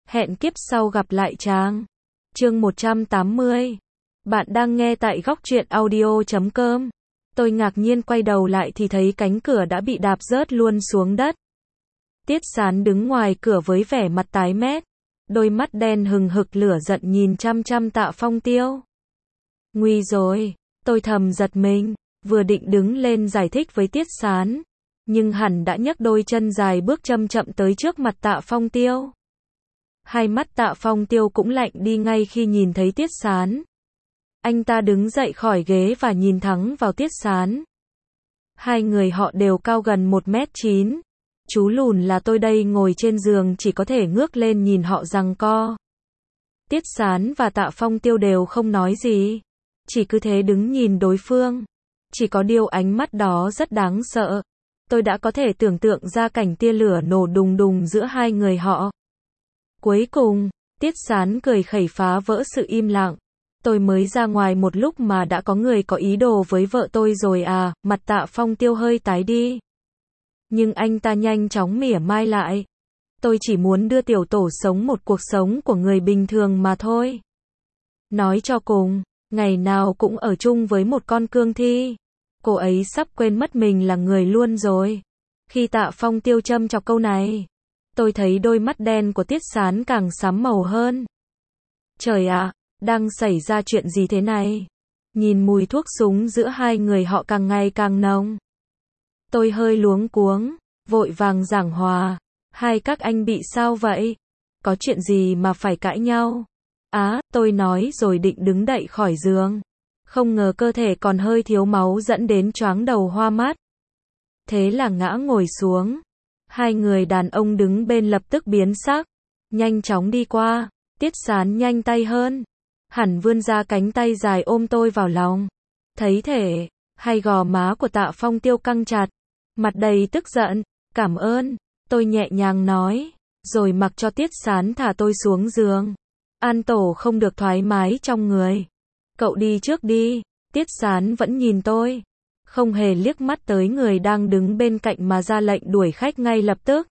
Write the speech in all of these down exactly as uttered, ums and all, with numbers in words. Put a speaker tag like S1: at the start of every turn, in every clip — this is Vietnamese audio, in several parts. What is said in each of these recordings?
S1: Hẹn kiếp sau gặp lại chàng. Chương một trăm tám mươi. Bạn đang nghe tại góc truyện audio chấm com. Tôi ngạc nhiên quay đầu lại thì thấy cánh cửa đã bị đạp rớt luôn xuống đất. Tiết Sán đứng ngoài cửa với vẻ mặt tái mét, đôi mắt đen hừng hực lửa giận nhìn chăm chăm Tạ Phong Tiêu. Nguy rồi, tôi thầm giật mình, vừa định đứng lên giải thích với Tiết Sán, nhưng hắn đã nhấc đôi chân dài bước chậm chậm tới trước mặt Tạ Phong Tiêu. Hai mắt Tạ Phong Tiêu cũng lạnh đi ngay khi nhìn thấy Tiết Sán. Anh ta đứng dậy khỏi ghế và nhìn thẳng vào Tiết Sán. Hai người họ đều cao gần một mét chín. Chú lùn là tôi đây ngồi trên giường chỉ có thể ngước lên nhìn họ giằng co. Tiết Sán và Tạ Phong Tiêu đều không nói gì, chỉ cứ thế đứng nhìn đối phương. Chỉ có điều ánh mắt đó rất đáng sợ. Tôi đã có thể tưởng tượng ra cảnh tia lửa nổ đùng đùng giữa hai người họ. Cuối cùng, Tiết Sán cười khẩy phá vỡ sự im lặng. Tôi mới ra ngoài một lúc mà đã có người có ý đồ với vợ tôi rồi à, mặt Tạ Phong Tiêu hơi tái đi. Nhưng anh ta nhanh chóng mỉa mai lại. Tôi chỉ muốn đưa tiểu tổ sống một cuộc sống của người bình thường mà thôi. Nói cho cùng, ngày nào cũng ở chung với một con cương thi. Cô ấy sắp quên mất mình là người luôn rồi. Khi Tạ Phong Tiêu châm chọc câu này, tôi thấy đôi mắt đen của Tiết Sán càng sẫm màu hơn. Trời ạ, đang xảy ra chuyện gì thế này? Nhìn mùi thuốc súng giữa hai người họ càng ngày càng nồng. Tôi hơi luống cuống, vội vàng giảng hòa. Hai các anh bị sao vậy? Có chuyện gì mà phải cãi nhau? Á, tôi nói rồi định đứng dậy khỏi giường. Không ngờ cơ thể còn hơi thiếu máu dẫn đến choáng đầu hoa mắt. Thế là ngã ngồi xuống. Hai người đàn ông đứng bên lập tức biến sắc. Nhanh chóng đi qua. Tiết Sán nhanh tay hơn. Hẳn vươn ra cánh tay dài ôm tôi vào lòng. Thấy thể, hai gò má của Tạ Phong Tiêu căng chặt. Mặt đầy tức giận. Cảm ơn. Tôi nhẹ nhàng nói. Rồi mặc cho Tiết Sán thả tôi xuống giường. An tổ không được thoải mái trong người. Cậu đi trước đi. Tiết Sán vẫn nhìn tôi. Không hề liếc mắt tới người đang đứng bên cạnh mà ra lệnh đuổi khách ngay lập tức.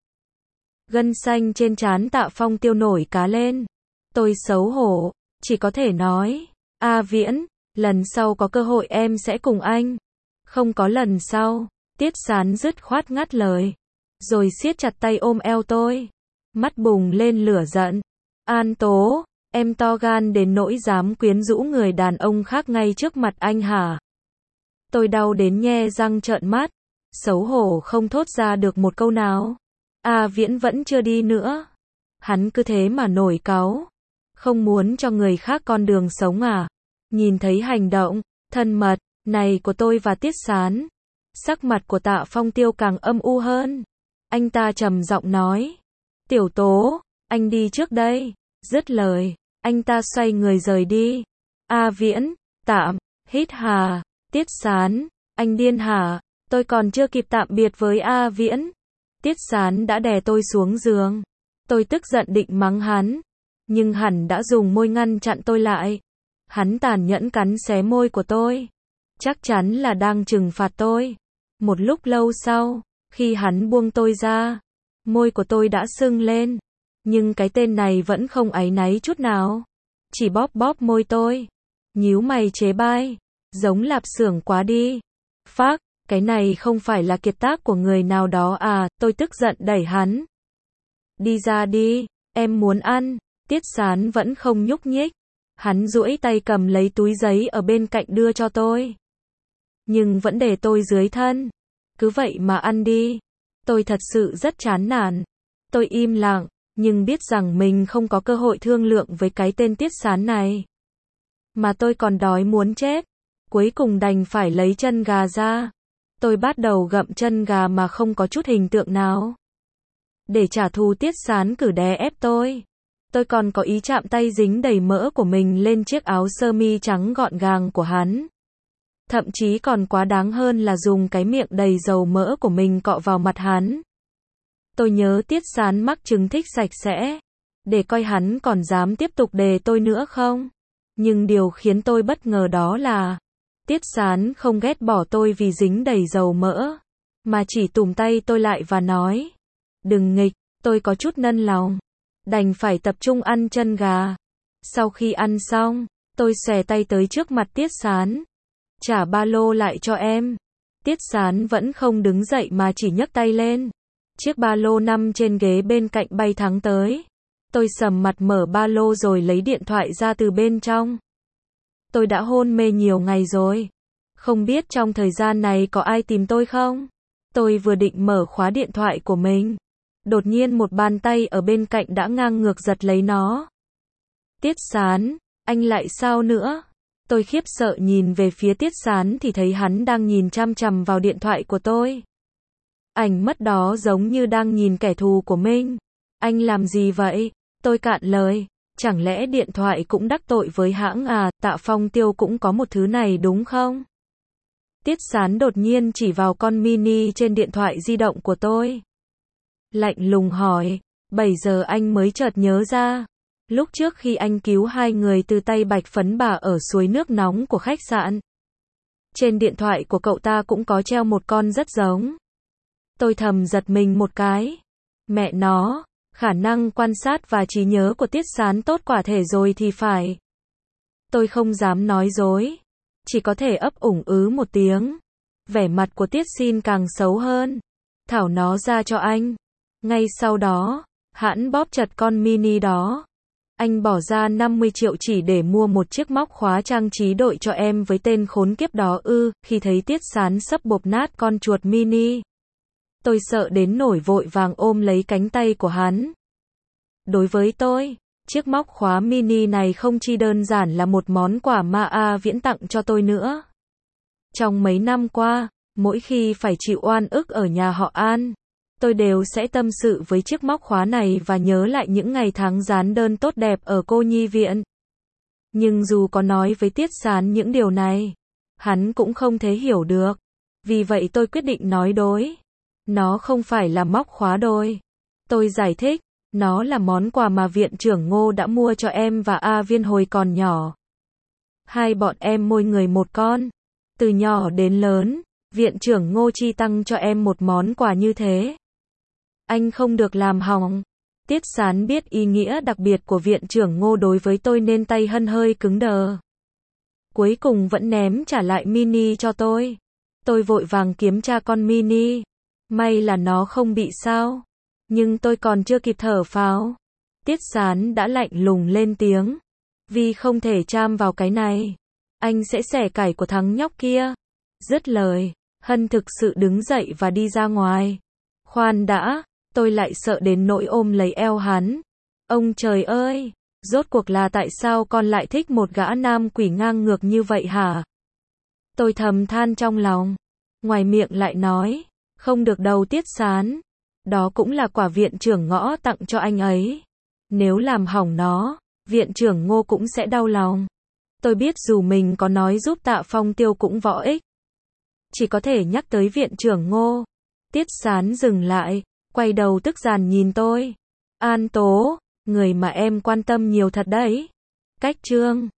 S1: Gân xanh trên trán Tạ Phong Tiêu nổi cá lên. Tôi xấu hổ, chỉ có thể nói. A Viễn, lần sau có cơ hội em sẽ cùng anh. Không có lần sau. Tiết Sán dứt khoát ngắt lời. Rồi siết chặt tay ôm eo tôi. Mắt bùng lên lửa giận. An Tố, em to gan đến nỗi dám quyến rũ người đàn ông khác ngay trước mặt anh hả? Tôi đau đến nhe răng trợn mắt. Xấu hổ không thốt ra được một câu nào. A Viễn vẫn chưa đi nữa. Hắn cứ thế mà nổi cáu. Không muốn cho người khác con đường sống à? Nhìn thấy hành động thân mật này của tôi và Tiết Sán, sắc mặt của Tạ Phong Tiêu càng âm u hơn. Anh ta trầm giọng nói. Tiểu Tố, anh đi trước đây. Dứt lời, anh ta xoay người rời đi. A Viễn, tạm, hít hà. Tiết Sán, anh điên hả? Tôi còn chưa kịp tạm biệt với A Viễn. Tiết Sán đã đè tôi xuống giường. Tôi tức giận định mắng hắn. Nhưng hắn đã dùng môi ngăn chặn tôi lại. Hắn tàn nhẫn cắn xé môi của tôi. Chắc chắn là đang trừng phạt tôi. Một lúc lâu sau, khi hắn buông tôi ra, môi của tôi đã sưng lên. Nhưng cái tên này vẫn không áy náy chút nào. Chỉ bóp bóp môi tôi. Nhíu mày chế bai. Giống lạp xưởng quá đi. Phác, cái này không phải là kiệt tác của người nào đó à, tôi tức giận đẩy hắn. Đi ra đi, em muốn ăn. Tiết Sán vẫn không nhúc nhích. Hắn duỗi tay cầm lấy túi giấy ở bên cạnh đưa cho tôi. Nhưng vẫn để tôi dưới thân. Cứ vậy mà ăn đi. Tôi thật sự rất chán nản. Tôi im lặng, nhưng biết rằng mình không có cơ hội thương lượng với cái tên Tiết Sán này. Mà tôi còn đói muốn chết. Cuối cùng đành phải lấy chân gà ra. Tôi bắt đầu gặm chân gà mà không có chút hình tượng nào. Để trả thù Tiết Sán cử đè ép tôi. Tôi còn có ý chạm tay dính đầy mỡ của mình lên chiếc áo sơ mi trắng gọn gàng của hắn. Thậm chí còn quá đáng hơn là dùng cái miệng đầy dầu mỡ của mình cọ vào mặt hắn. Tôi nhớ Tiết Sán mắc chứng thích sạch sẽ. Để coi hắn còn dám tiếp tục đè tôi nữa không. Nhưng điều khiến tôi bất ngờ đó là Tiết Sán không ghét bỏ tôi vì dính đầy dầu mỡ, mà chỉ tùm tay tôi lại và nói. Đừng nghịch, tôi có chút nân lòng. đành phải tập trung ăn chân gà. Sau khi ăn xong, tôi xòe tay tới trước mặt Tiết Sán. Trả ba lô lại cho em. Tiết Sán vẫn không đứng dậy mà chỉ nhấc tay lên. Chiếc ba lô nằm trên ghế bên cạnh bay thẳng tới. Tôi sầm mặt mở ba lô rồi lấy điện thoại ra từ bên trong. Tôi đã hôn mê nhiều ngày rồi. Không biết trong thời gian này có ai tìm tôi không? Tôi vừa định mở khóa điện thoại của mình. Đột nhiên một bàn tay ở bên cạnh đã ngang ngược giật lấy nó. Tiết Sán, anh lại sao nữa? Tôi khiếp sợ nhìn về phía Tiết Sán thì thấy hắn đang nhìn chằm chằm vào điện thoại của tôi. Ánh mắt đó giống như đang nhìn kẻ thù của mình. Anh làm gì vậy? Tôi cạn lời. Chẳng lẽ điện thoại cũng đắc tội với hãng à? Tạ Phong Tiêu cũng có một thứ này đúng không? Tiết Sán đột nhiên chỉ vào con mini trên điện thoại di động của tôi. Lạnh lùng hỏi. Bây giờ anh mới chợt nhớ ra. Lúc trước khi anh cứu hai người từ tay Bạch Phấn Bà ở suối nước nóng của khách sạn. Trên điện thoại của cậu ta cũng có treo một con rất giống. Tôi thầm giật mình một cái. Mẹ nó, khả năng quan sát và trí nhớ của Tiết Sán tốt quả thể rồi thì phải. Tôi không dám nói dối. Chỉ có thể ấp ủng ứ một tiếng. Vẻ mặt của Tiết Xin càng xấu hơn. Thảo nó ra cho anh. Ngay sau đó, hắn bóp chặt con mini đó. Anh bỏ ra năm mươi triệu chỉ để mua một chiếc móc khóa trang trí đội cho em với tên khốn kiếp đó ư. Khi thấy Tiết Sán sắp bộp nát con chuột mini, tôi sợ đến nổi vội vàng ôm lấy cánh tay của hắn. Đối với tôi, chiếc móc khóa mini này không chỉ đơn giản là một món quà mà A Viễn tặng cho tôi nữa. Trong mấy năm qua, mỗi khi phải chịu oan ức ở nhà họ An, tôi đều sẽ tâm sự với chiếc móc khóa này và nhớ lại những ngày tháng dán đơn tốt đẹp ở cô nhi viện. Nhưng dù có nói với Tiết Sán những điều này, hắn cũng không thể hiểu được. Vì vậy tôi quyết định nói đối. Nó không phải là móc khóa đôi. Tôi giải thích, nó là món quà mà viện trưởng Ngô đã mua cho em và A Viên hồi còn nhỏ. Hai bọn em mỗi người một con. Từ nhỏ đến lớn, viện trưởng Ngô chi tăng cho em một món quà như thế. Anh không được làm hỏng. Tiết Sán biết ý nghĩa đặc biệt của viện trưởng Ngô đối với tôi nên tay hân hơi cứng đờ. Cuối cùng vẫn ném trả lại mini cho tôi. Tôi vội vàng kiểm tra con mini. May là nó không bị sao. Nhưng tôi còn chưa kịp thở phào. Tiết Sán đã lạnh lùng lên tiếng. Vì không thể chạm vào cái này, anh sẽ xẻ cải của thằng nhóc kia. Dứt lời, Hân thực sự đứng dậy và đi ra ngoài. Khoan đã, tôi lại sợ đến nỗi ôm lấy eo hắn. Ông trời ơi, rốt cuộc là tại sao con lại thích một gã nam quỷ ngang ngược như vậy hả? Tôi thầm than trong lòng. Ngoài miệng lại nói, không được đâu Tiết Sán. Đó cũng là quà viện trưởng Ngõ tặng cho anh ấy. Nếu làm hỏng nó, viện trưởng Ngô cũng sẽ đau lòng. Tôi biết dù mình có nói giúp Tạ Phong Tiêu cũng vô ích. Chỉ có thể nhắc tới viện trưởng Ngô. Tiết Sán dừng lại, quay đầu tức giận nhìn tôi. An Tố, người mà em quan tâm nhiều thật đấy. Cách chương